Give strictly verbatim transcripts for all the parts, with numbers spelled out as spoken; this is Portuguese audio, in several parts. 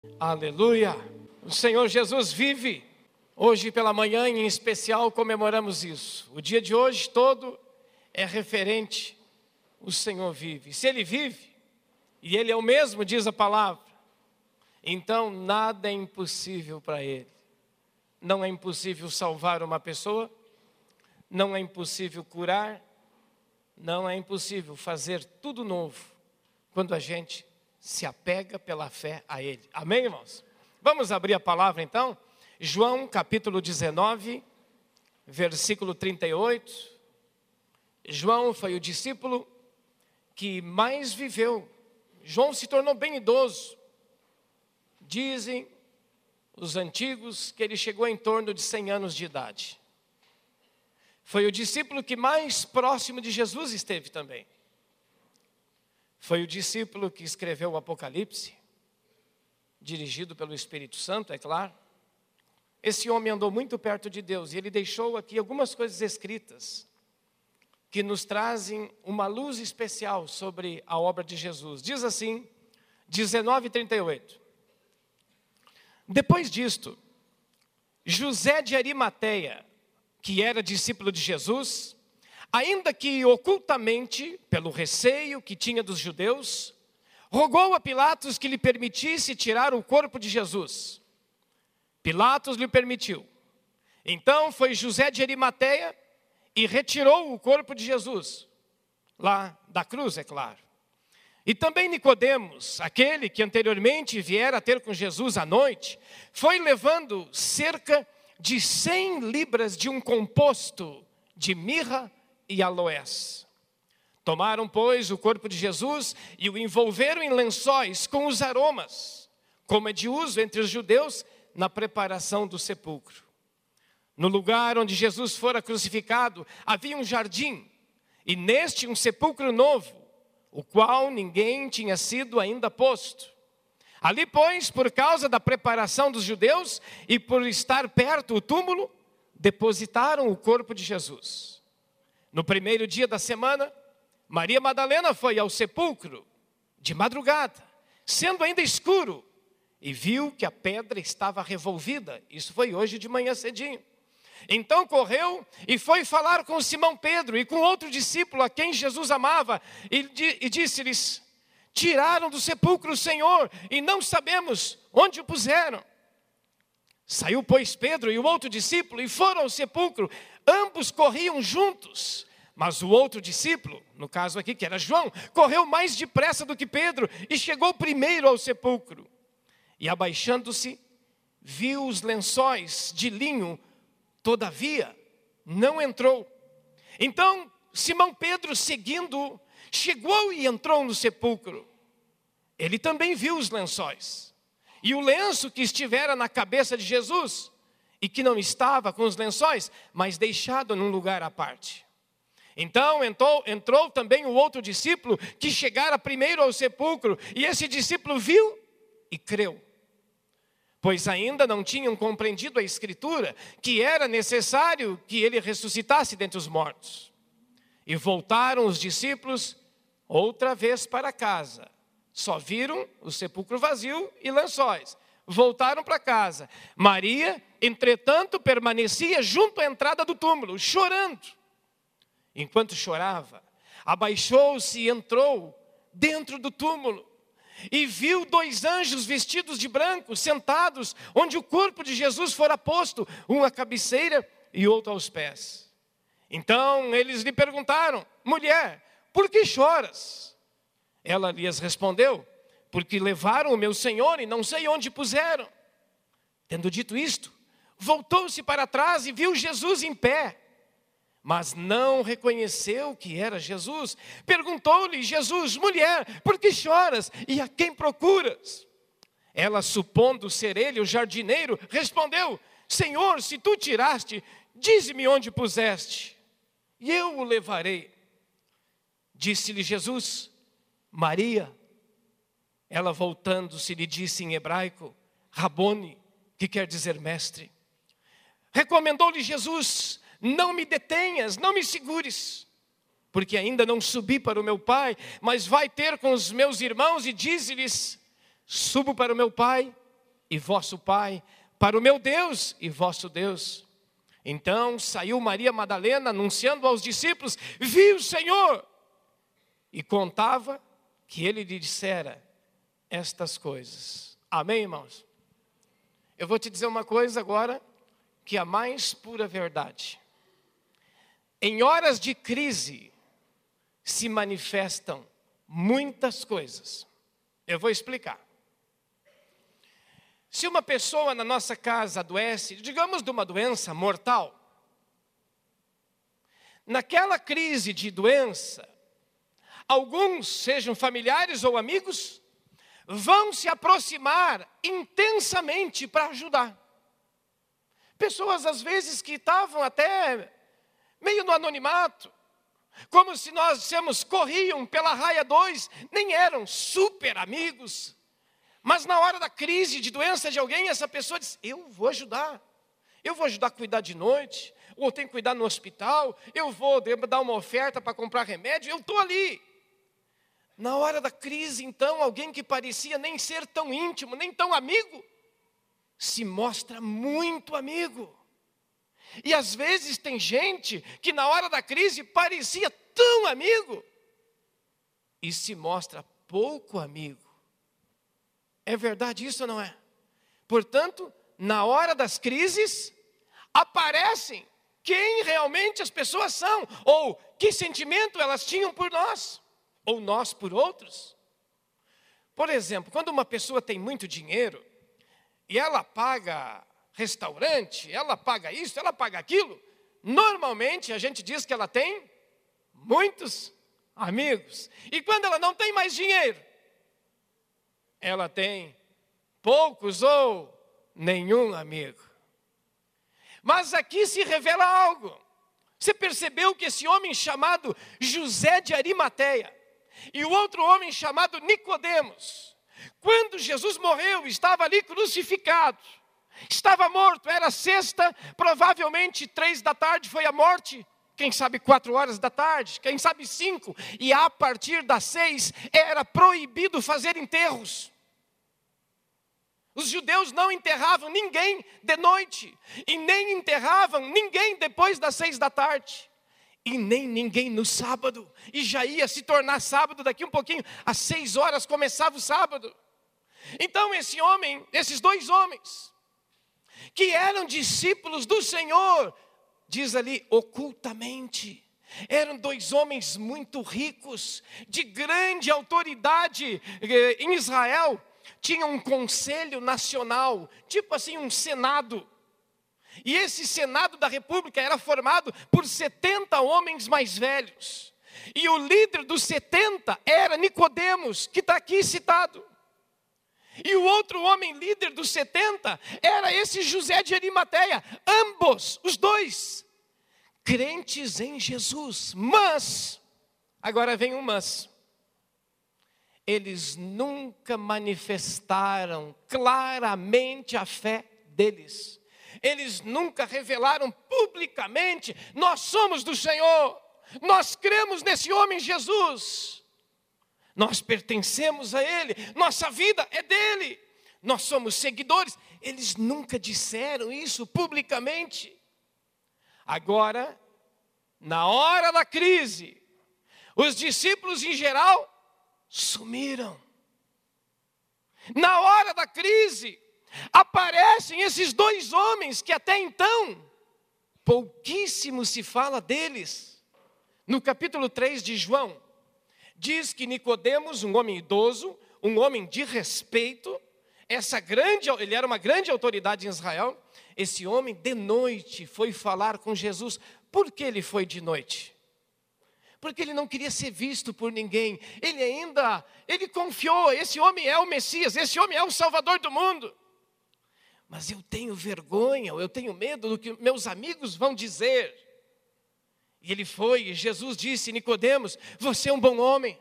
Aleluia! O Senhor Jesus vive. Hoje pela manhã, em especial, comemoramos isso. O dia de hoje todo é referente, o Senhor vive. Se Ele vive, e Ele é o mesmo, diz a palavra, então nada é impossível para Ele. Não é impossível salvar uma pessoa, não é impossível curar, não é impossível fazer tudo novo, quando a gente se apega pela fé a Ele. Amém, irmãos? Vamos abrir a palavra então? João capítulo dezenove, versículo trinta e oito. João foi o discípulo que mais viveu. João se tornou bem idoso. Dizem os antigos que ele chegou em torno de cem anos de idade. Foi o discípulo que mais próximo de Jesus esteve também. Foi o discípulo que escreveu o Apocalipse, dirigido pelo Espírito Santo, é claro. Esse homem andou muito perto de Deus e ele deixou aqui algumas coisas escritas que nos trazem uma luz especial sobre a obra de Jesus. Diz assim, dezenove, trinta e oito. Depois disto, José de Arimateia, que era discípulo de Jesus, ainda que ocultamente, pelo receio que tinha dos judeus, rogou a Pilatos que lhe permitisse tirar o corpo de Jesus. Pilatos lhe permitiu. Então foi José de Arimateia e retirou o corpo de Jesus, lá da cruz, é claro. E também Nicodemos, aquele que anteriormente viera ter com Jesus à noite, foi levando cerca de cem libras de um composto de mirra e aloés. Tomaram, pois, o corpo de Jesus e o envolveram em lençóis com os aromas, como é de uso entre os judeus na preparação do sepulcro. No lugar onde Jesus fora crucificado, havia um jardim, e neste um sepulcro novo, o qual ninguém tinha sido ainda posto. Ali, pois, por causa da preparação dos judeus e por estar perto o túmulo, depositaram o corpo de Jesus. No primeiro dia da semana, Maria Madalena foi ao sepulcro de madrugada, sendo ainda escuro, e viu que a pedra estava revolvida. Isso foi hoje de manhã cedinho. Então correu e foi falar com Simão Pedro e com outro discípulo a quem Jesus amava, e, e disse-lhes: tiraram do sepulcro o Senhor e não sabemos onde o puseram. Saiu, pois, Pedro e o outro discípulo e foram ao sepulcro. Ambos corriam juntos, mas o outro discípulo, no caso aqui que era João, correu mais depressa do que Pedro e chegou primeiro ao sepulcro. E abaixando-se, viu os lençóis de linho, todavia não entrou. Então Simão Pedro, seguindo, chegou e entrou no sepulcro. Ele também viu os lençóis e o lenço que estivera na cabeça de Jesus, e que não estava com os lençóis, mas deixado num lugar à parte. Então entrou, entrou também o outro discípulo, que chegara primeiro ao sepulcro, e esse discípulo viu e creu. Pois ainda não tinham compreendido a Escritura, que era necessário que ele ressuscitasse dentre os mortos. E voltaram os discípulos outra vez para casa. Só viram o sepulcro vazio e lençóis. Voltaram para casa. Maria, entretanto, permanecia junto à entrada do túmulo, chorando. Enquanto chorava, abaixou-se e entrou dentro do túmulo. E viu dois anjos vestidos de branco, sentados onde o corpo de Jesus fora posto, um à cabeceira e outro aos pés. Então eles lhe perguntaram: mulher, por que choras? Ela lhes respondeu: porque levaram o meu Senhor e não sei onde puseram. Tendo dito isto, voltou-se para trás e viu Jesus em pé, mas não reconheceu que era Jesus. Perguntou-lhe Jesus: mulher, por que choras e a quem procuras? Ela, supondo ser ele o jardineiro, respondeu: Senhor, se tu tiraste, dize-me onde puseste, e eu o levarei. Disse-lhe Jesus: Maria. Ela, voltando-se, lhe disse em hebraico: Rabone, que quer dizer mestre. Recomendou-lhe Jesus: não me detenhas, não me segures, porque ainda não subi para o meu Pai, mas vai ter com os meus irmãos e dize-lhes: subo para o meu Pai e vosso Pai, para o meu Deus e vosso Deus. Então saiu Maria Madalena, anunciando aos discípulos: vi o Senhor, e contava que ele lhe dissera estas coisas. Amém, irmãos? Eu vou te dizer uma coisa agora, que é a mais pura verdade. Em horas de crise, se manifestam muitas coisas. Eu vou explicar. Se uma pessoa na nossa casa adoece, digamos de uma doença mortal, naquela crise de doença, alguns, sejam familiares ou amigos, vão se aproximar intensamente para ajudar. Pessoas, às vezes, que estavam até meio no anonimato, como se nós dissemos, corriam pela raia dois, nem eram super amigos, mas na hora da crise de doença de alguém, essa pessoa diz: eu vou ajudar, eu vou ajudar a cuidar de noite, ou eu tenho que cuidar no hospital, eu vou dar uma oferta para comprar remédio, eu estou ali. Na hora da crise, então, alguém que parecia nem ser tão íntimo, nem tão amigo, se mostra muito amigo. E às vezes tem gente que na hora da crise parecia tão amigo e se mostra pouco amigo. É verdade isso ou não é? Portanto, na hora das crises, aparecem quem realmente as pessoas são, ou que sentimento elas tinham por nós, ou nós por outros. Por exemplo, quando uma pessoa tem muito dinheiro, e ela paga restaurante, ela paga isso, ela paga aquilo, normalmente a gente diz que ela tem muitos amigos. E quando ela não tem mais dinheiro, ela tem poucos ou nenhum amigo. Mas aqui se revela algo. Você percebeu que esse homem chamado José de Arimateia e o outro homem chamado Nicodemos, quando Jesus morreu, estava ali crucificado, estava morto, era sexta, provavelmente três da tarde foi a morte, quem sabe quatro horas da tarde, quem sabe cinco, e a partir das seis era proibido fazer enterros. Os judeus não enterravam ninguém de noite, e nem enterravam ninguém depois das seis da tarde, e nem ninguém no sábado, e já ia se tornar sábado daqui um pouquinho, às seis horas começava o sábado. Então esse homem, esses dois homens, que eram discípulos do Senhor, diz ali ocultamente, eram dois homens muito ricos, de grande autoridade em Israel, tinham um conselho nacional, tipo assim um senado, e esse senado da república era formado por setenta homens mais velhos, e o líder dos setenta era Nicodemos, que está aqui citado. E o outro homem líder dos setenta era esse José de Arimateia. Ambos, os dois, crentes em Jesus. Mas, agora vem um mas. Eles nunca manifestaram claramente a fé deles. Eles nunca revelaram publicamente: nós somos do Senhor, nós cremos nesse homem Jesus. Nós pertencemos a Ele, nossa vida é dEle, nós somos seguidores. Eles nunca disseram isso publicamente. Agora, na hora da crise, os discípulos em geral sumiram. Na hora da crise, aparecem esses dois homens que até então, pouquíssimo se fala deles. No capítulo três de João, diz que Nicodemos, um homem idoso, um homem de respeito, essa grande, ele era uma grande autoridade em Israel, esse homem de noite foi falar com Jesus. Por que ele foi de noite? Porque ele não queria ser visto por ninguém. Ele ainda, ele confiou, esse homem é o Messias, esse homem é o Salvador do mundo. Mas eu tenho vergonha, eu tenho medo do que meus amigos vão dizer. E ele foi, e Jesus disse: Nicodemos, você é um bom homem,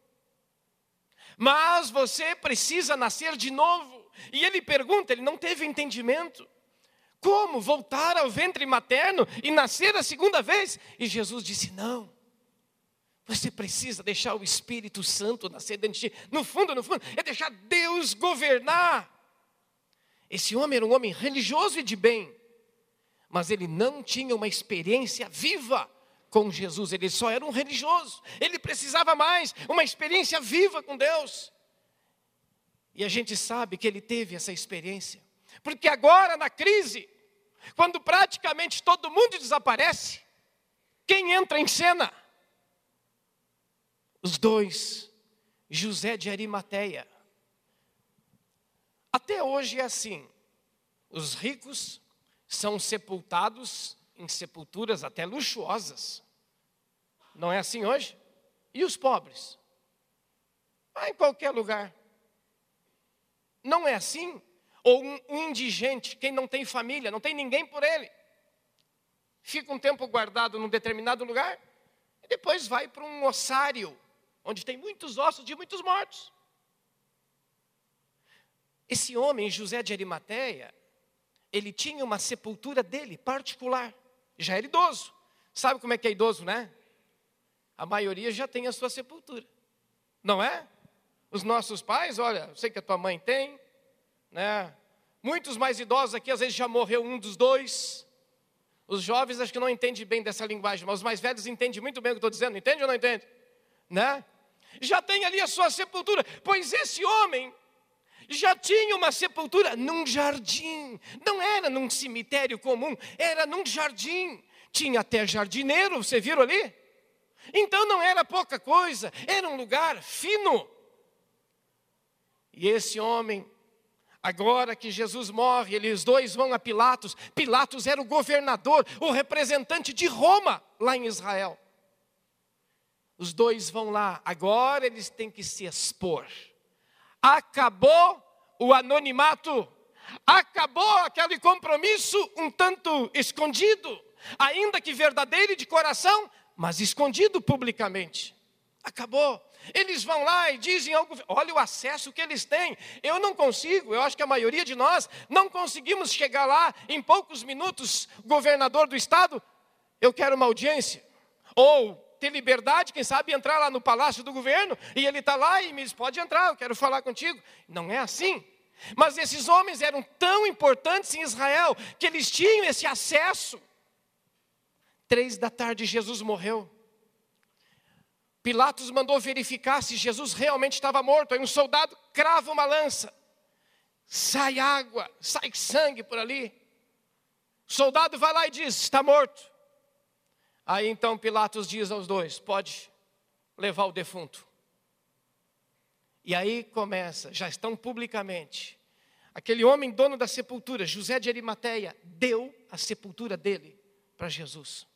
mas você precisa nascer de novo. E ele pergunta, ele não teve entendimento: como voltar ao ventre materno e nascer a segunda vez? E Jesus disse: não, você precisa deixar o Espírito Santo nascer dentro de ti. No fundo, no fundo, é deixar Deus governar. Esse homem era um homem religioso e de bem, mas ele não tinha uma experiência viva com Jesus. Ele só era um religioso. Ele precisava mais, uma experiência viva com Deus. E a gente sabe que ele teve essa experiência, porque agora na crise, quando praticamente todo mundo desaparece, quem entra em cena? Os dois, José de Arimateia. Até hoje é assim, os ricos são sepultados em sepulturas até luxuosas. Não é assim hoje? E os pobres? Vai em qualquer lugar. Não é assim? Ou um, um indigente, quem não tem família, não tem ninguém por ele, fica um tempo guardado num determinado lugar, e depois vai para um ossário, onde tem muitos ossos de muitos mortos. Esse homem, José de Arimateia, ele tinha uma sepultura dele, particular. Já era idoso. Sabe como é que é idoso, né? A maioria já tem a sua sepultura. Não é? Os nossos pais, olha, eu sei que a tua mãe tem, né? Muitos mais idosos aqui, às vezes já morreu um dos dois. Os jovens acho que não entendem bem dessa linguagem, mas os mais velhos entendem muito bem o que eu estou dizendo. Entende ou não entende? Né? Já tem ali a sua sepultura. Pois esse homem já tinha uma sepultura num jardim. Não era num cemitério comum, era num jardim. Tinha até jardineiro, você viram ali? Então não era pouca coisa, era um lugar fino. E esse homem, agora que Jesus morre, eles dois vão a Pilatos. Pilatos era o governador, o representante de Roma, lá em Israel. Os dois vão lá, agora eles têm que se expor. Acabou o anonimato, acabou aquele compromisso um tanto escondido, ainda que verdadeiro e de coração, mas escondido publicamente. Acabou. Eles vão lá e dizem algo, olha o acesso que eles têm. Eu não consigo, eu acho que a maioria de nós não conseguimos chegar lá em poucos minutos, governador do estado, eu quero uma audiência. Ou ter liberdade, quem sabe entrar lá no palácio do governo, e ele está lá e me diz, pode entrar, eu quero falar contigo. Não é assim. Mas esses homens eram tão importantes em Israel, que eles tinham esse acesso. Três da tarde Jesus morreu. Pilatos mandou verificar se Jesus realmente estava morto. Aí um soldado crava uma lança. Sai água, sai sangue por ali. O soldado vai lá e diz, está morto. Aí então Pilatos diz aos dois, pode levar o defunto. E aí começa, já estão publicamente. Aquele homem dono da sepultura, José de Arimateia, deu a sepultura dele para Jesus.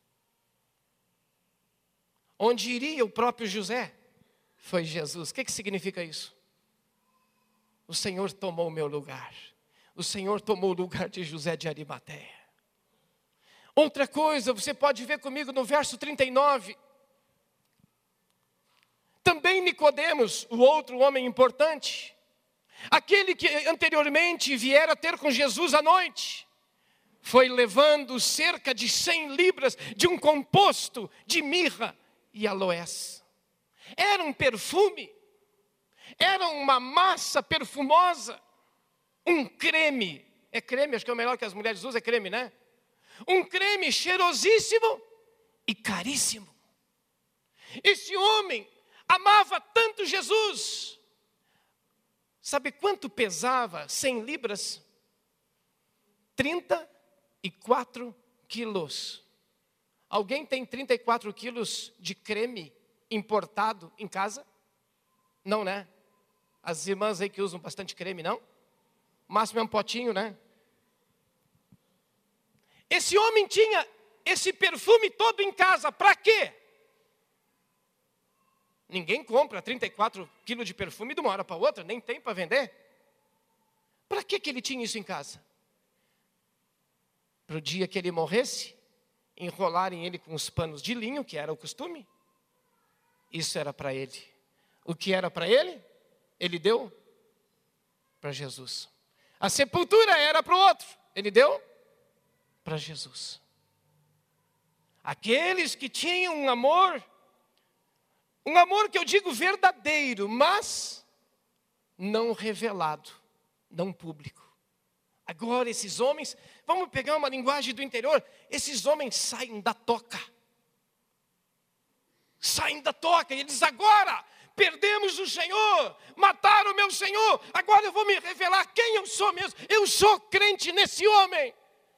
Onde iria o próprio José? Foi Jesus. O que, que significa isso? O Senhor tomou o meu lugar. O Senhor tomou o lugar de José de Arimateia. Outra coisa, você pode ver comigo no verso trinta e nove. Também Nicodemos, o outro homem importante, aquele que anteriormente viera ter com Jesus à noite, foi levando cerca de cem libras de um composto de mirra e aloés. Era um perfume, era uma massa perfumosa, um creme. É creme, acho que é o melhor que as mulheres usam, é creme, né? Um creme cheirosíssimo e caríssimo. Esse homem amava tanto Jesus. Sabe quanto pesava cem libras? trinta e quatro quilos. Alguém tem trinta e quatro quilos de creme importado em casa? Não, né? As irmãs aí que usam bastante creme, não? O máximo é um potinho, né? Esse homem tinha esse perfume todo em casa, para quê? Ninguém compra trinta e quatro quilos de perfume de uma hora para outra, nem tem para vender. Para que que ele tinha isso em casa? Para o dia que ele morresse, enrolarem ele com os panos de linho, que era o costume. Isso era para ele. O que era para ele, ele deu para Jesus. A sepultura era para o outro, ele deu para Jesus. Aqueles que tinham um amor, um amor que eu digo verdadeiro, mas não revelado, não público. Agora esses homens, vamos pegar uma linguagem do interior, esses homens saem da toca. Saem da toca e eles agora perdemos o Senhor, mataram o meu Senhor, agora eu vou me revelar quem eu sou mesmo. Eu sou crente nesse homem.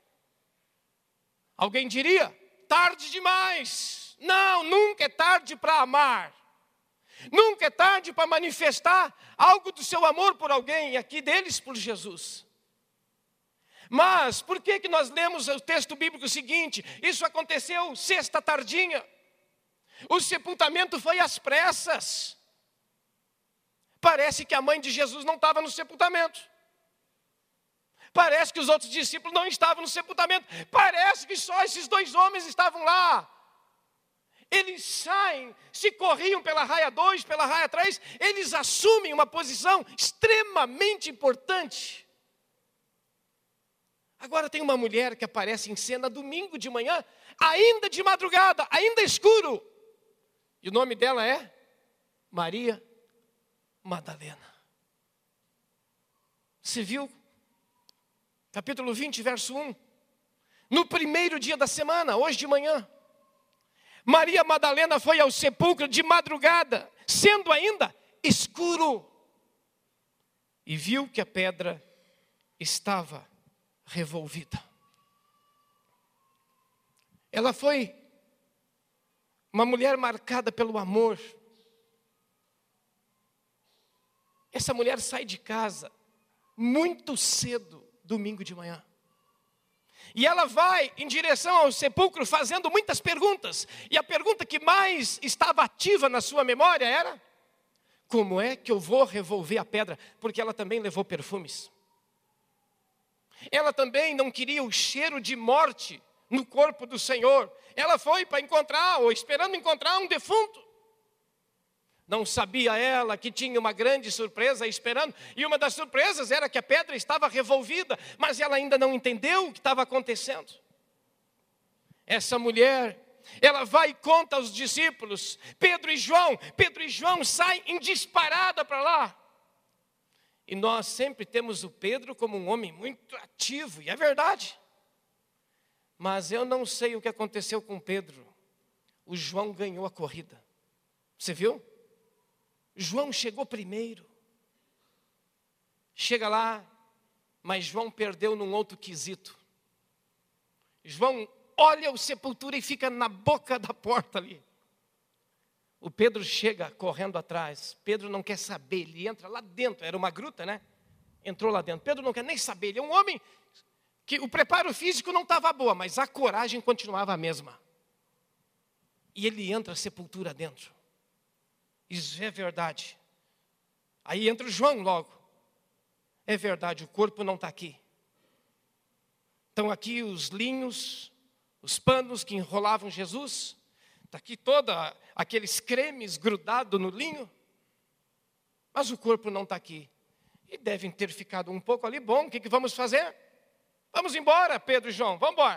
Alguém diria, tarde demais. Não, nunca é tarde para amar. Nunca é tarde para manifestar algo do seu amor por alguém, e aqui deles por Jesus. Mas por que que nós lemos o texto bíblico seguinte? Isso aconteceu sexta tardinha. O sepultamento foi às pressas. Parece que a mãe de Jesus não estava no sepultamento. Parece que os outros discípulos não estavam no sepultamento. Parece que só esses dois homens estavam lá. Eles saem, se corriam pela raia dois, pela raia três, eles assumem uma posição extremamente importante. Agora tem uma mulher que aparece em cena domingo de manhã, ainda de madrugada, ainda escuro. E o nome dela é Maria Madalena. Você viu? Capítulo vinte, verso um. No primeiro dia da semana, hoje de manhã, Maria Madalena foi ao sepulcro de madrugada, sendo ainda escuro, e viu que a pedra estava revolvida. Ela foi uma mulher marcada pelo amor. Essa mulher sai de casa muito cedo, domingo de manhã. E ela vai em direção ao sepulcro fazendo muitas perguntas. E a pergunta que mais estava ativa na sua memória era: como é que eu vou revolver a pedra? Porque ela também levou perfumes. Ela também não queria o cheiro de morte no corpo do Senhor. Ela foi para encontrar, ou esperando encontrar, um defunto. Não sabia ela que tinha uma grande surpresa esperando. E uma das surpresas era que a pedra estava revolvida. Mas ela ainda não entendeu o que estava acontecendo. Essa mulher, ela vai e conta aos discípulos, Pedro e João. Pedro e João saem em disparada para lá. E nós sempre temos o Pedro como um homem muito ativo. E é verdade. Mas eu não sei o que aconteceu com Pedro. O João ganhou a corrida. Você viu? João chegou primeiro. Chega lá, mas João perdeu num outro quesito. João olha o sepultura e fica na boca da porta ali. O Pedro chega correndo atrás. Pedro não quer saber, ele entra lá dentro. Era uma gruta, né? Entrou lá dentro. Pedro não quer nem saber. Ele é um homem que o preparo físico não estava boa, mas a coragem continuava a mesma. E ele entra a sepultura dentro. Isso é verdade. Aí entra o João logo. É verdade, o corpo não está aqui. Estão aqui os linhos, os panos que enrolavam Jesus. Está aqui todos aqueles cremes grudados no linho. Mas o corpo não está aqui. E devem ter ficado um pouco ali. Bom, o que, que vamos fazer? Vamos embora, Pedro e João, vamos embora.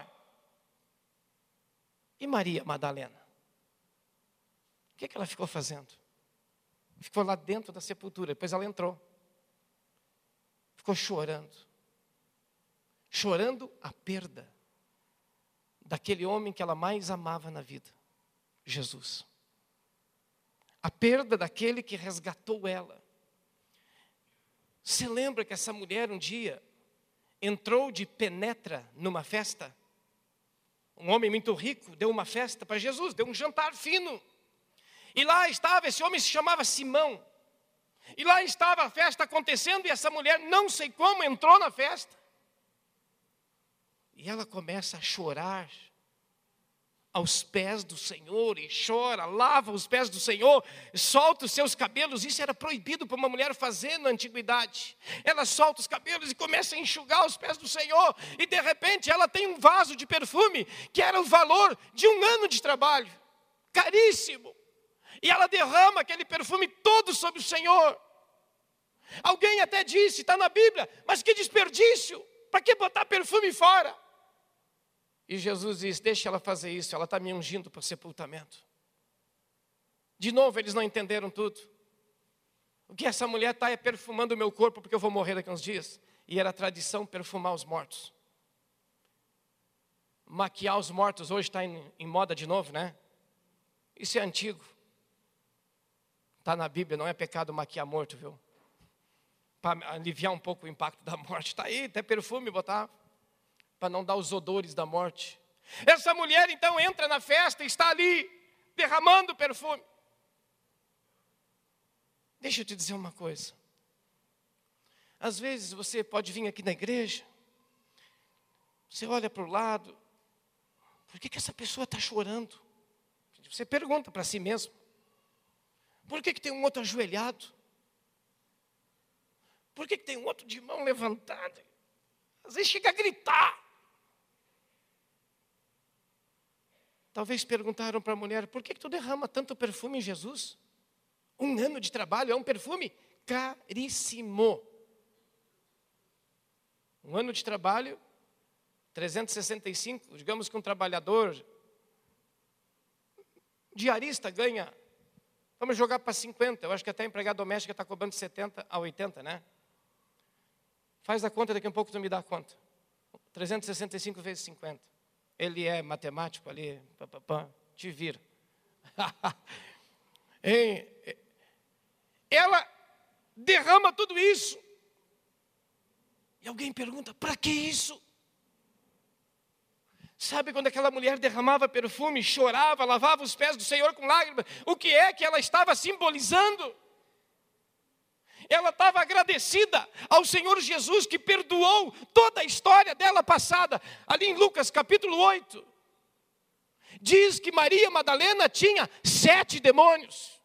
E Maria Madalena? O que, que ela ficou fazendo? Ficou lá dentro da sepultura, depois ela entrou. Ficou chorando. Chorando a perda daquele homem que ela mais amava na vida, Jesus. A perda daquele que resgatou ela. Você lembra que essa mulher um dia entrou de penetra numa festa? Um homem muito rico deu uma festa para Jesus, deu um jantar fino. E lá estava, esse homem se chamava Simão. E lá estava a festa acontecendo e essa mulher, não sei como, entrou na festa. E ela começa a chorar aos pés do Senhor, e chora, lava os pés do Senhor, solta os seus cabelos. Isso era proibido para uma mulher fazer na antiguidade. Ela solta os cabelos e começa a enxugar os pés do Senhor. E de repente ela tem um vaso de perfume que era o valor de um ano de trabalho. Caríssimo. E ela derrama aquele perfume todo sobre o Senhor. Alguém até disse, está na Bíblia, mas que desperdício, para que botar perfume fora? E Jesus disse, deixa ela fazer isso, ela está me ungindo para o sepultamento. De novo, eles não entenderam tudo. O que essa mulher está é perfumando o meu corpo, porque eu vou morrer daqui a uns dias. e era tradição perfumar os mortos. Maquiar os mortos hoje está em, em moda de novo, né? Isso é antigo. Está na Bíblia, não é pecado maquiar morto, viu? Para aliviar um pouco o impacto da morte. Está aí, até perfume botar, para não dar os odores da morte. Essa mulher então entra na festa e está ali, derramando perfume. Deixa eu te dizer uma coisa. Às vezes você pode vir aqui na igreja, você olha para o lado, por que, que essa pessoa está chorando? Você pergunta para si mesmo, por que, que tem um outro ajoelhado? Por que, que tem um outro de mão levantada? Às vezes chega a gritar. Talvez perguntaram para a mulher, por que, que tu derrama tanto perfume em Jesus? Um ano de trabalho é um perfume caríssimo. Um ano de trabalho, trezentos e sessenta e cinco, digamos que um trabalhador diarista ganha, vamos jogar para cinquenta, eu acho que até a empregada doméstica está cobrando de setenta a oitenta, né? Faz a conta, daqui a pouco tu me dá a conta. trezentos e sessenta e cinco vezes cinquenta. Ele é matemático ali, pá, pá, pá, te vira. Ela derrama tudo isso. E alguém pergunta, para que isso? Sabe quando aquela mulher derramava perfume, chorava, lavava os pés do Senhor com lágrimas? O que é que ela estava simbolizando? Ela estava agradecida ao Senhor Jesus que perdoou toda a história dela passada. Ali em Lucas capítulo oito, diz que Maria Madalena tinha sete demônios.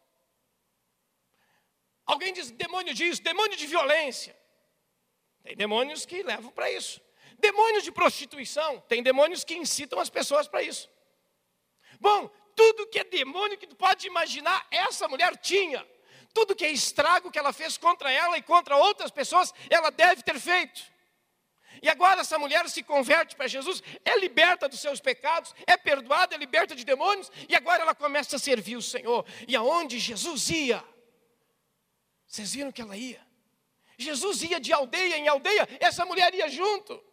Alguém diz demônio disso, demônio de violência. Tem demônios que levam para isso. Demônios de prostituição, tem demônios que incitam as pessoas para isso. Bom, tudo que é demônio que tu pode imaginar, essa mulher tinha. Tudo que é estrago que ela fez contra ela e contra outras pessoas, ela deve ter feito. E agora essa mulher se converte para Jesus, é liberta dos seus pecados, é perdoada, é liberta de demônios, e agora ela começa a servir o Senhor. E aonde Jesus ia, vocês viram que ela ia? Jesus ia de aldeia em aldeia, essa mulher ia junto.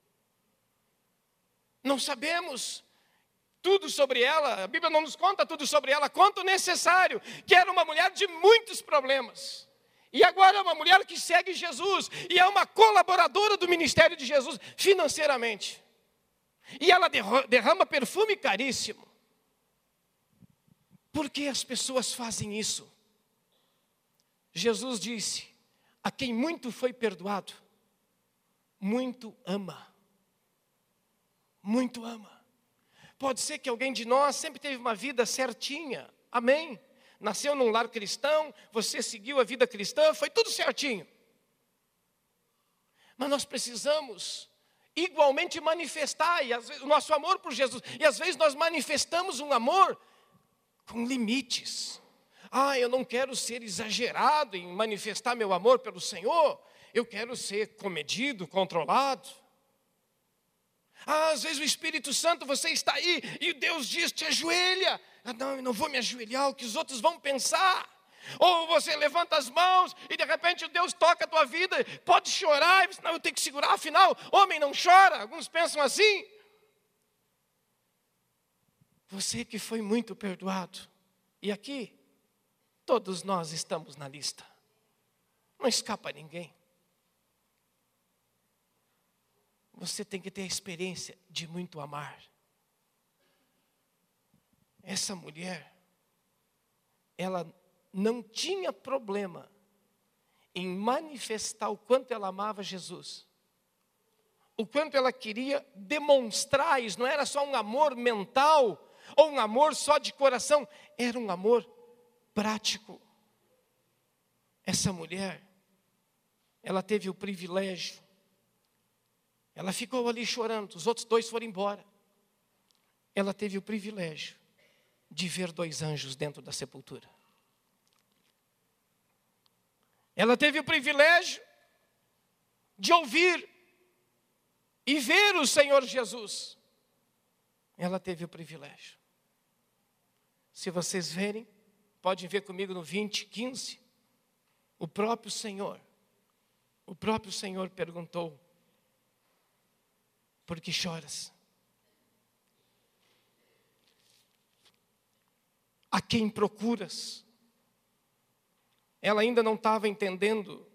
Não sabemos tudo sobre ela, a Bíblia não nos conta tudo sobre ela, conta o necessário, que era uma mulher de muitos problemas. E agora é uma mulher que segue Jesus, e é uma colaboradora do ministério de Jesus financeiramente. E ela derrama perfume caríssimo. Por que as pessoas fazem isso? Jesus disse, a quem muito foi perdoado, muito ama. Muito ama. Pode ser que alguém de nós sempre teve uma vida certinha, amém? Nasceu num lar cristão, você seguiu a vida cristã, foi tudo certinho. Mas nós precisamos igualmente manifestar e, às vezes, o nosso amor por Jesus. E às vezes nós manifestamos um amor com limites. Ah, eu não quero ser exagerado em manifestar meu amor pelo Senhor. Eu quero ser comedido, controlado. Ah, às vezes o Espírito Santo, você está aí e Deus diz, te ajoelha. Ah, não, eu não vou me ajoelhar, o que os outros vão pensar. Ou você levanta as mãos e de repente Deus toca a tua vida, pode chorar, não, eu tenho que segurar, afinal, homem não chora. Alguns pensam assim. Você que foi muito perdoado. E aqui, todos nós estamos na lista. Não escapa ninguém. Você tem que ter a experiência de muito amar. Essa mulher, ela não tinha problema em manifestar o quanto ela amava Jesus. O quanto ela queria demonstrar isso. Não era só um amor mental, ou um amor só de coração. Era um amor prático. Essa mulher, ela teve o privilégio. Ela ficou ali chorando, os outros dois foram embora. Ela teve o privilégio de ver dois anjos dentro da sepultura. Ela teve o privilégio de ouvir e ver o Senhor Jesus. Ela teve o privilégio. Se vocês verem, podem ver comigo no vinte, quinze, o próprio Senhor o próprio Senhor perguntou: por que choras? A quem procuras? Ela ainda não estava entendendo.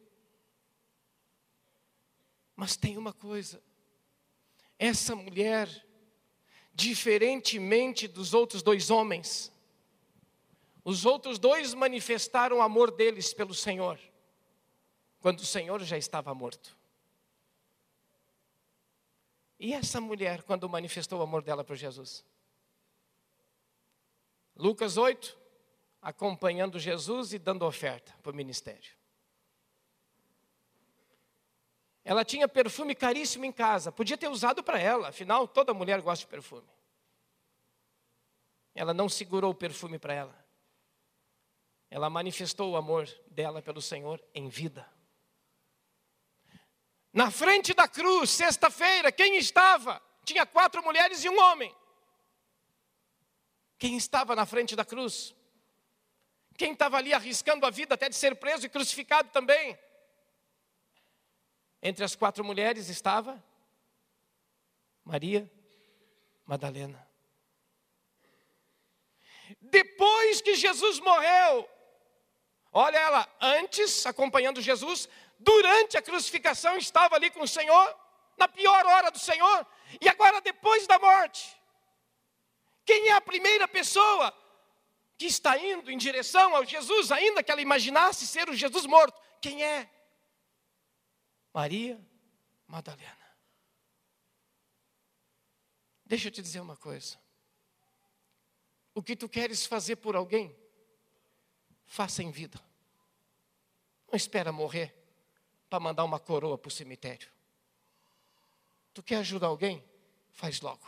Mas tem uma coisa. Essa mulher, diferentemente dos outros dois homens, os outros dois manifestaram o amor deles pelo Senhor, quando o Senhor já estava morto. E essa mulher, quando manifestou o amor dela por Jesus? Lucas oito, acompanhando Jesus e dando oferta para o ministério. Ela tinha perfume caríssimo em casa, podia ter usado para ela, afinal toda mulher gosta de perfume. Ela não segurou o perfume para ela. Ela manifestou o amor dela pelo Senhor em vida. Na frente da cruz, sexta-feira, quem estava? Tinha quatro mulheres e um homem. Quem estava na frente da cruz? Quem estava ali arriscando a vida até de ser preso e crucificado também? Entre as quatro mulheres estava Maria Madalena. Depois que Jesus morreu, olha ela, antes acompanhando Jesus, durante a crucificação estava ali com o Senhor, na pior hora do Senhor, e agora depois da morte. Quem é a primeira pessoa que está indo em direção ao Jesus, ainda que ela imaginasse ser o Jesus morto? Quem é? Maria Madalena. Deixa eu te dizer uma coisa. O que tu queres fazer por alguém, faça em vida. Não espera morrer para mandar uma coroa para o cemitério. Tu quer ajudar alguém? Faz logo.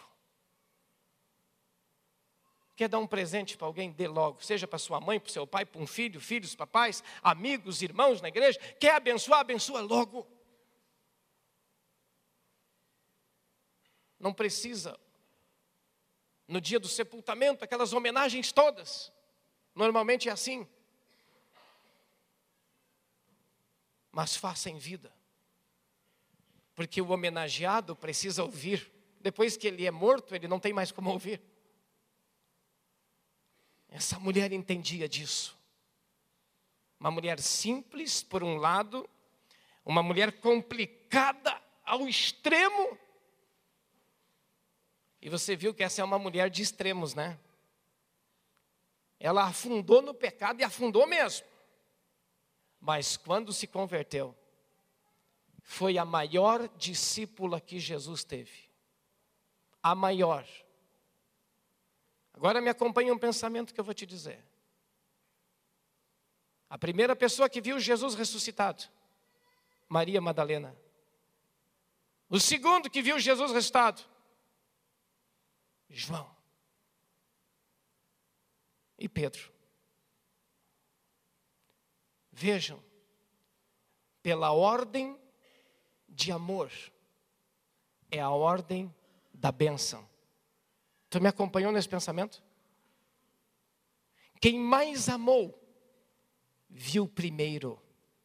Quer dar um presente para alguém? Dê logo. Seja para sua mãe, para o seu pai, para um filho, filhos, papais, amigos, irmãos na igreja. Quer abençoar? Abençoa logo. Não precisa, no dia do sepultamento, aquelas homenagens todas. Normalmente é assim. Mas faça em vida. Porque o homenageado precisa ouvir. Depois que ele é morto, ele não tem mais como ouvir. Essa mulher entendia disso. Uma mulher simples, por um lado. Uma mulher complicada ao extremo. E você viu que essa é uma mulher de extremos, né? Ela afundou no pecado e afundou mesmo. Mas quando se converteu, foi a maior discípula que Jesus teve. A maior. Agora me acompanha um pensamento que eu vou te dizer. A primeira pessoa que viu Jesus ressuscitado, Maria Madalena. O segundo que viu Jesus ressuscitado, João. E Pedro. Vejam, pela ordem de amor, é a ordem da bênção. Tu me acompanhou nesse pensamento? Quem mais amou, viu primeiro.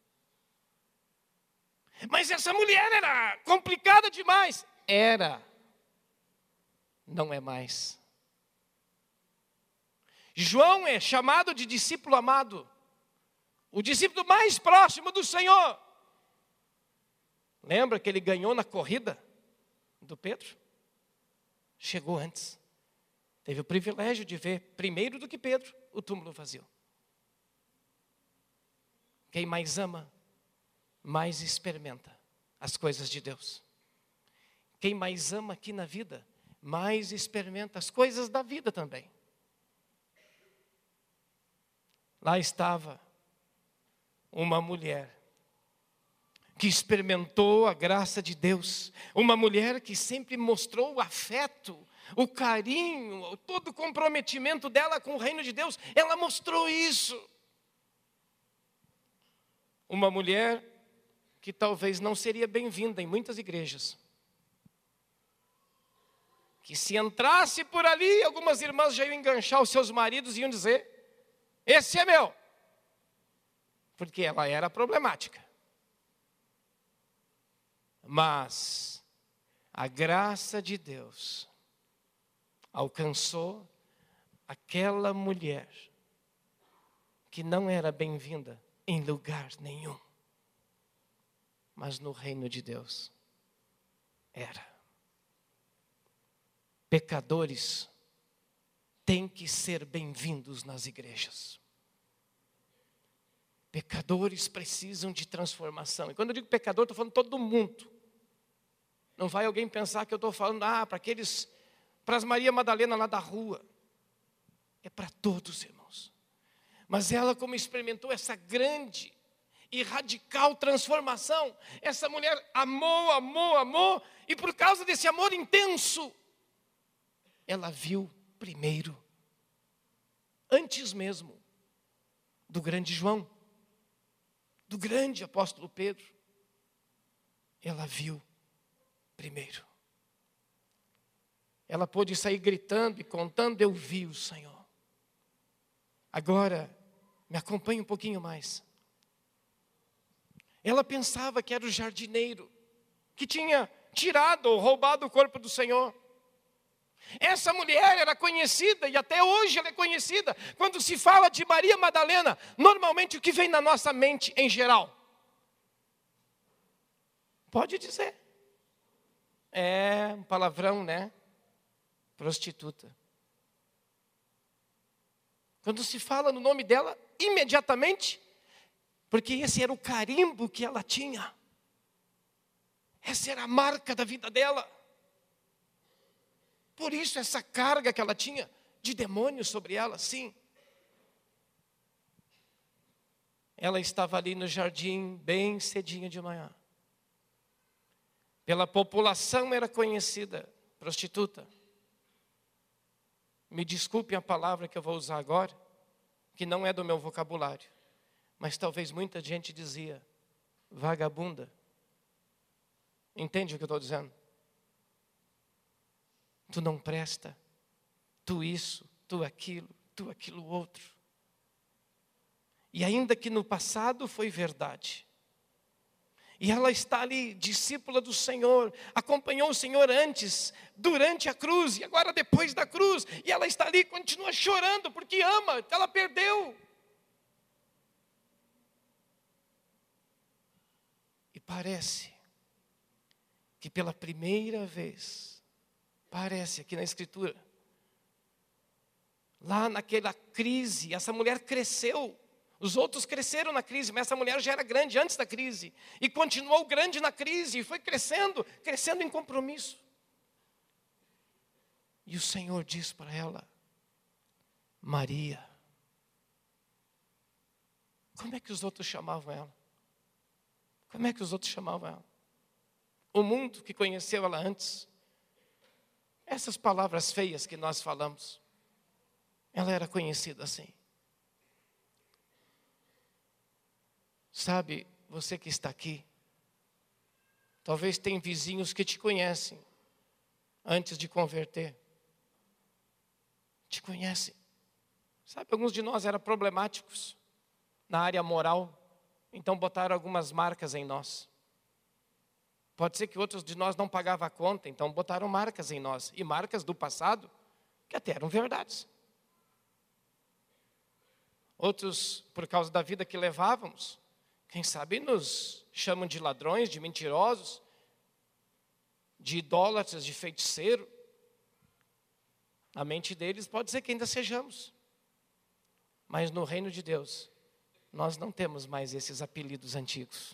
Mas essa mulher era complicada demais. Era. Não é mais. João é chamado de discípulo amado. O discípulo mais próximo do Senhor. Lembra que ele ganhou na corrida do Pedro? Chegou antes. Teve o privilégio de ver, primeiro do que Pedro, o túmulo vazio. Quem mais ama, mais experimenta as coisas de Deus. Quem mais ama aqui na vida, mais experimenta as coisas da vida também. Lá estava uma mulher que experimentou a graça de Deus. Uma mulher que sempre mostrou o afeto, o carinho, todo o comprometimento dela com o reino de Deus. Ela mostrou isso. Uma mulher que talvez não seria bem-vinda em muitas igrejas. Que se entrasse por ali, algumas irmãs já iam enganchar os seus maridos e iam dizer: esse é meu. Porque ela era problemática. Mas a graça de Deus alcançou aquela mulher que não era bem-vinda em lugar nenhum, mas no reino de Deus era. Pecadores têm que ser bem-vindos nas igrejas. Pecadores precisam de transformação. E quando eu digo pecador, estou falando todo mundo. Não vai alguém pensar que eu estou falando, ah, para aqueles, para as Maria Madalena lá da rua. É para todos, irmãos. Mas ela, como experimentou essa grande e radical transformação, essa mulher amou, amou, amou, e por causa desse amor intenso, ela viu primeiro, antes mesmo do grande João, do grande apóstolo Pedro, ela viu primeiro. Ela pôde sair gritando e contando, eu vi o Senhor. Agora, me acompanhe um pouquinho mais. Ela pensava que era o jardineiro, que tinha tirado ou roubado o corpo do Senhor. Essa mulher era conhecida, e até hoje ela é conhecida. Quando se fala de Maria Madalena, normalmente o que vem na nossa mente em geral? Pode dizer. É um palavrão, né? Prostituta. Quando se fala no nome dela, imediatamente, porque esse era o carimbo que ela tinha. Essa era a marca da vida dela. Por isso essa carga que ela tinha de demônios sobre ela, sim. Ela estava ali no jardim bem cedinho de manhã. Pela população era conhecida, prostituta. Me desculpem a palavra que eu vou usar agora, que não é do meu vocabulário. Mas talvez muita gente dizia, vagabunda. Entende o que eu estou dizendo? Tu não presta, tu isso, tu aquilo, tu aquilo outro. E ainda que no passado foi verdade. E ela está ali, discípula do Senhor, acompanhou o Senhor antes, durante a cruz, e agora depois da cruz. E ela está ali, continua chorando, porque ama, ela perdeu. E parece que pela primeira vez, parece aqui na Escritura, lá naquela crise, essa mulher cresceu. Os outros cresceram na crise, mas essa mulher já era grande antes da crise. E continuou grande na crise, e foi crescendo, crescendo em compromisso. E o Senhor diz para ela, Maria. Como é que os outros chamavam ela? Como é que os outros chamavam ela? O mundo que conheceu ela antes, essas palavras feias que nós falamos, ela era conhecida assim. Sabe, você que está aqui, talvez tenha vizinhos que te conhecem antes de converter. Te conhecem. Sabe, alguns de nós eram problemáticos na área moral, então botaram algumas marcas em nós. Pode ser que outros de nós não pagavam a conta, então botaram marcas em nós. E marcas do passado, que até eram verdades. Outros, por causa da vida que levávamos, quem sabe nos chamam de ladrões, de mentirosos, de idólatras, de feiticeiro. A mente deles pode ser que ainda sejamos. Mas no reino de Deus, nós não temos mais esses apelidos antigos.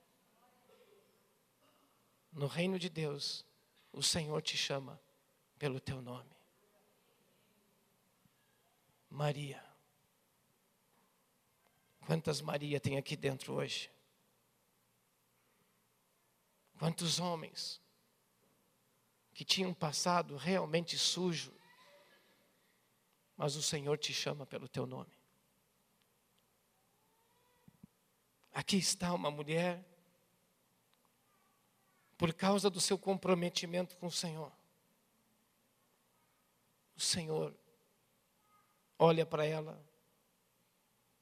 No reino de Deus, o Senhor te chama pelo teu nome. Maria. Quantas Maria tem aqui dentro hoje? Quantos homens que tinham passado realmente sujo, mas o Senhor te chama pelo teu nome. Aqui está uma mulher, por causa do seu comprometimento com o Senhor. O Senhor olha para ela,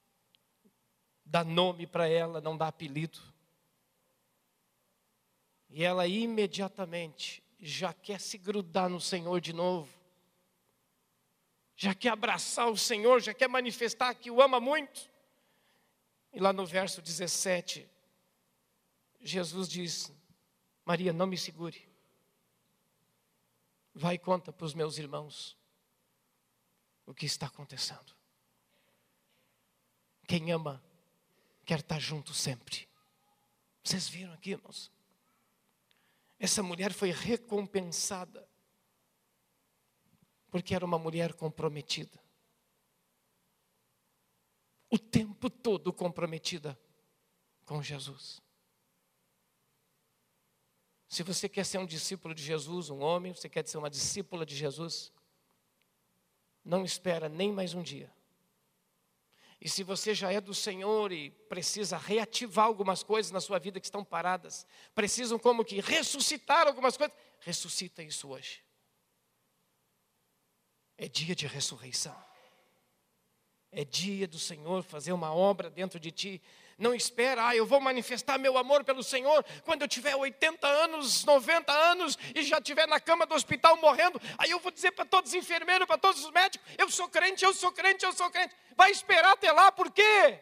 dá nome para ela, não dá apelido. E ela imediatamente já quer se grudar no Senhor de novo. Já quer abraçar o Senhor, já quer manifestar que o ama muito. E lá no verso dezessete, Jesus diz: Maria, não me segure. Vai e conta para os meus irmãos o que está acontecendo. Quem ama quer estar junto sempre. Vocês viram aqui, irmãos? Essa mulher foi recompensada porque era uma mulher comprometida. O tempo todo comprometida com Jesus. Se você quer ser um discípulo de Jesus, um homem, você quer ser uma discípula de Jesus, não espera nem mais um dia. E se você já é do Senhor e precisa reativar algumas coisas na sua vida que estão paradas, precisam como que ressuscitar algumas coisas, ressuscita isso hoje. É dia de ressurreição. É dia do Senhor fazer uma obra dentro de ti. Não espera, ah, eu vou manifestar meu amor pelo Senhor quando eu tiver oitenta anos, noventa anos e já estiver na cama do hospital morrendo. Aí eu vou dizer para todos os enfermeiros, para todos os médicos, eu sou crente, eu sou crente, eu sou crente. Vai esperar até lá, por quê?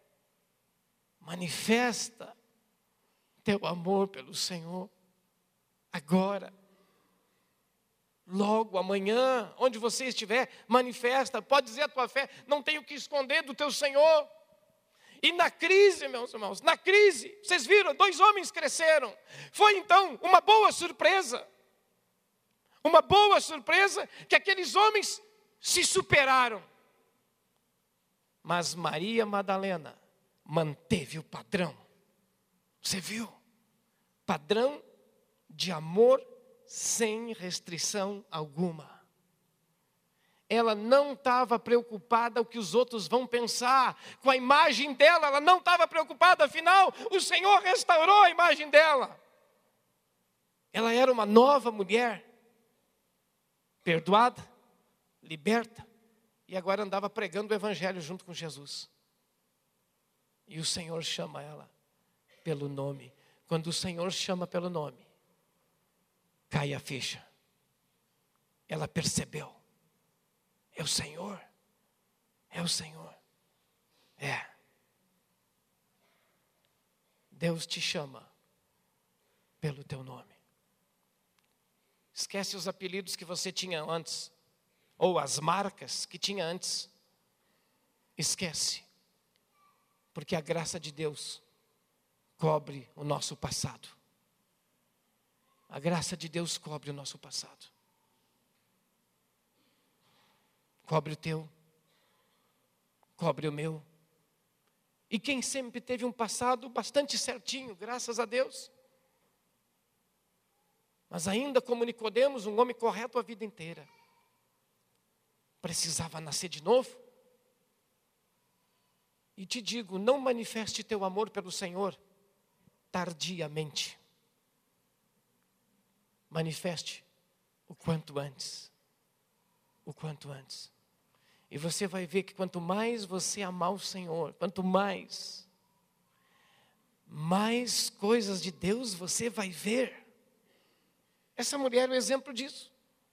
Manifesta teu amor pelo Senhor agora. Logo, amanhã, onde você estiver, manifesta, pode dizer a tua fé, não tenho o que esconder do teu Senhor. E na crise, meus irmãos, na crise, vocês viram, dois homens cresceram. Foi então uma boa surpresa, uma boa surpresa que aqueles homens se superaram. Mas Maria Madalena manteve o padrão. Você viu? Padrão de amor sem restrição alguma. Ela não estava preocupada com o que os outros vão pensar, com a imagem dela, ela não estava preocupada, afinal, o Senhor restaurou a imagem dela. Ela era uma nova mulher, perdoada, liberta, e agora andava pregando o Evangelho junto com Jesus. E o Senhor chama ela pelo nome. Quando o Senhor chama pelo nome, cai a ficha. Ela percebeu. É o Senhor. É o Senhor. É. Deus te chama pelo teu nome. Esquece os apelidos que você tinha antes, ou as marcas que tinha antes. Esquece. Porque a graça de Deus cobre o nosso passado. A graça de Deus cobre o nosso passado. Cobre o teu, cobre o meu. E quem sempre teve um passado bastante certinho, graças a Deus. Mas ainda como Nicodemos, um homem correto a vida inteira. Precisava nascer de novo. E te digo, não manifeste teu amor pelo Senhor tardiamente. Manifeste o quanto antes. O quanto antes. E você vai ver que quanto mais você amar o Senhor, quanto mais, mais coisas de Deus você vai ver. Essa mulher é um exemplo disso.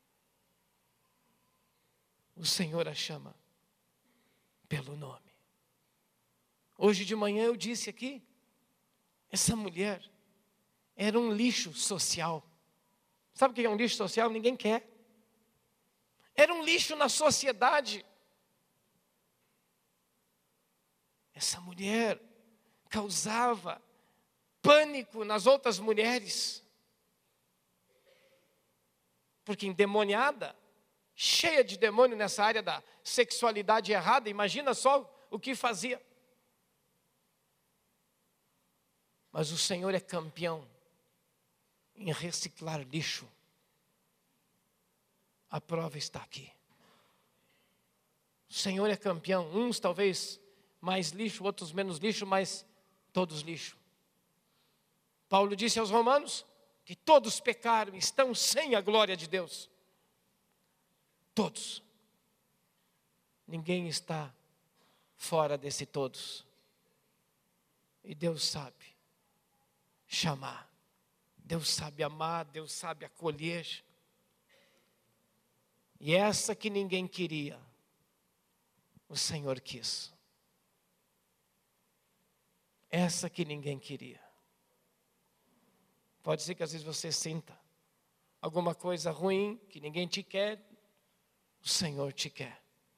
O Senhor a chama pelo nome. Hoje de manhã eu disse aqui, essa mulher era um lixo social. Sabe o que é um lixo social? Ninguém quer. Era um lixo na sociedade. Essa mulher causava pânico nas outras mulheres. Porque endemoniada, cheia de demônio nessa área da sexualidade errada, imagina só o que fazia. Mas o Senhor é campeão em reciclar lixo. A prova está aqui. O Senhor é campeão, uns talvez mais lixo, outros menos lixo, mas todos lixo. Paulo disse aos Romanos que todos pecaram, estão sem a glória de Deus. Todos. Ninguém está fora desse todos. E Deus sabe chamar. Deus Deus sabe amar, Deus sabe acolher. E essa que ninguém queria, o Senhor quis. Essa que ninguém queria. Pode ser que às vezes você sinta alguma coisa ruim, que ninguém te quer, o Senhor te quer.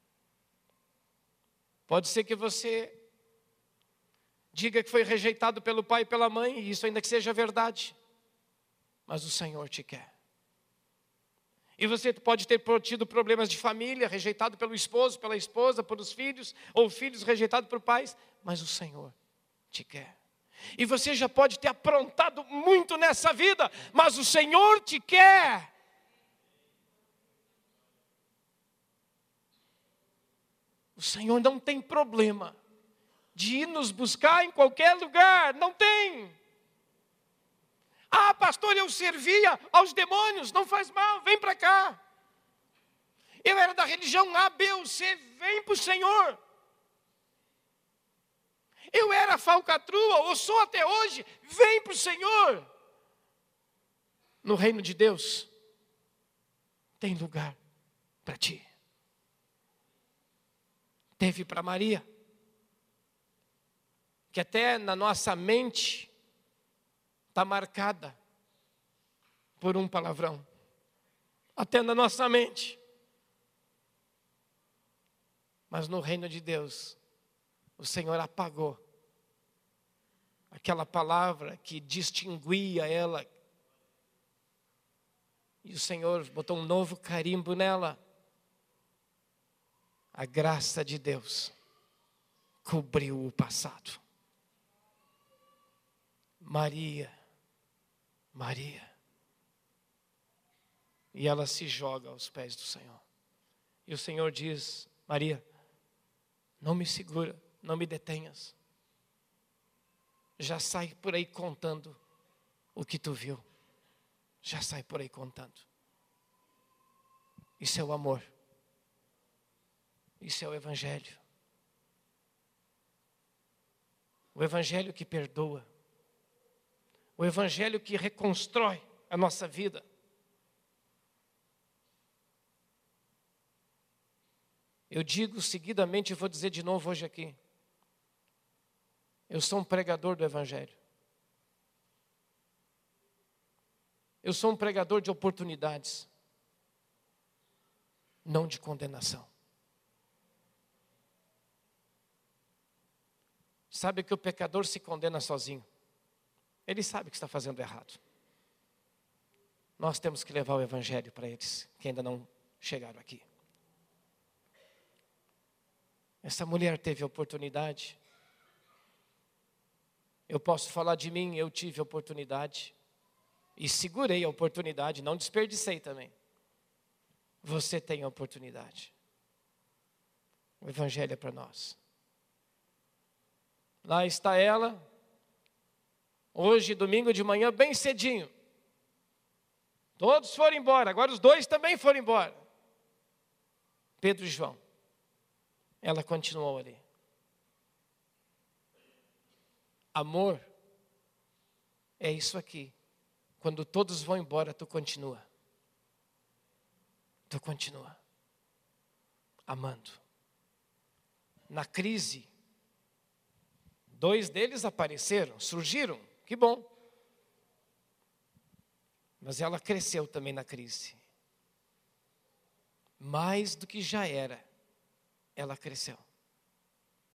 Pode ser que você diga que foi rejeitado pelo pai e pela mãe, e isso ainda que seja verdade, mas o Senhor te quer. E você pode ter tido problemas de família, rejeitado pelo esposo, pela esposa, pelos filhos, ou filhos rejeitados por pais, mas o Senhor te quer. E você já pode ter aprontado muito nessa vida, mas o Senhor te quer. O Senhor não tem problema de ir nos buscar em qualquer lugar, não tem. Ah, pastor, eu servia aos demônios, não faz mal, vem para cá. Eu era da religião A, B ou C, vem para o Senhor. Eu era falcatrua, ou sou até hoje, vem para o Senhor. No reino de Deus, tem lugar para ti. Teve para Maria, que até na nossa mente está marcada por um palavrão. Até na nossa mente. Mas no reino de Deus, o Senhor apagou aquela palavra que distinguia ela. E o Senhor botou um novo carimbo nela. A graça de Deus cobriu o passado. Maria, Maria. E ela se joga aos pés do Senhor. E o Senhor diz: Maria, não me segura, não me detenhas. Já sai por aí contando o que tu viu. Já sai por aí contando. Isso é o amor. Isso é o Evangelho. O Evangelho que perdoa. O Evangelho que reconstrói a nossa vida. Eu digo seguidamente e vou dizer de novo hoje aqui. Eu sou um pregador do Evangelho. Eu sou um pregador de oportunidades, não de condenação. Sabe que o pecador se condena sozinho. Ele sabe que está fazendo errado. Nós temos que levar o Evangelho para eles, que ainda não chegaram aqui. Essa mulher teve a oportunidade. Eu posso falar de mim, eu tive a oportunidade. E segurei a oportunidade, não desperdicei também. Você tem a oportunidade. O Evangelho é para nós. Lá está ela, hoje, domingo de manhã, bem cedinho. Todos foram embora, agora os dois também foram embora. Pedro e João. Ela continuou ali. Amor é isso aqui. Quando todos vão embora, tu continua. Tu continua. Amando. Na crise, dois deles apareceram, surgiram, que bom. Mas ela cresceu também na crise. Mais do que já era, ela cresceu.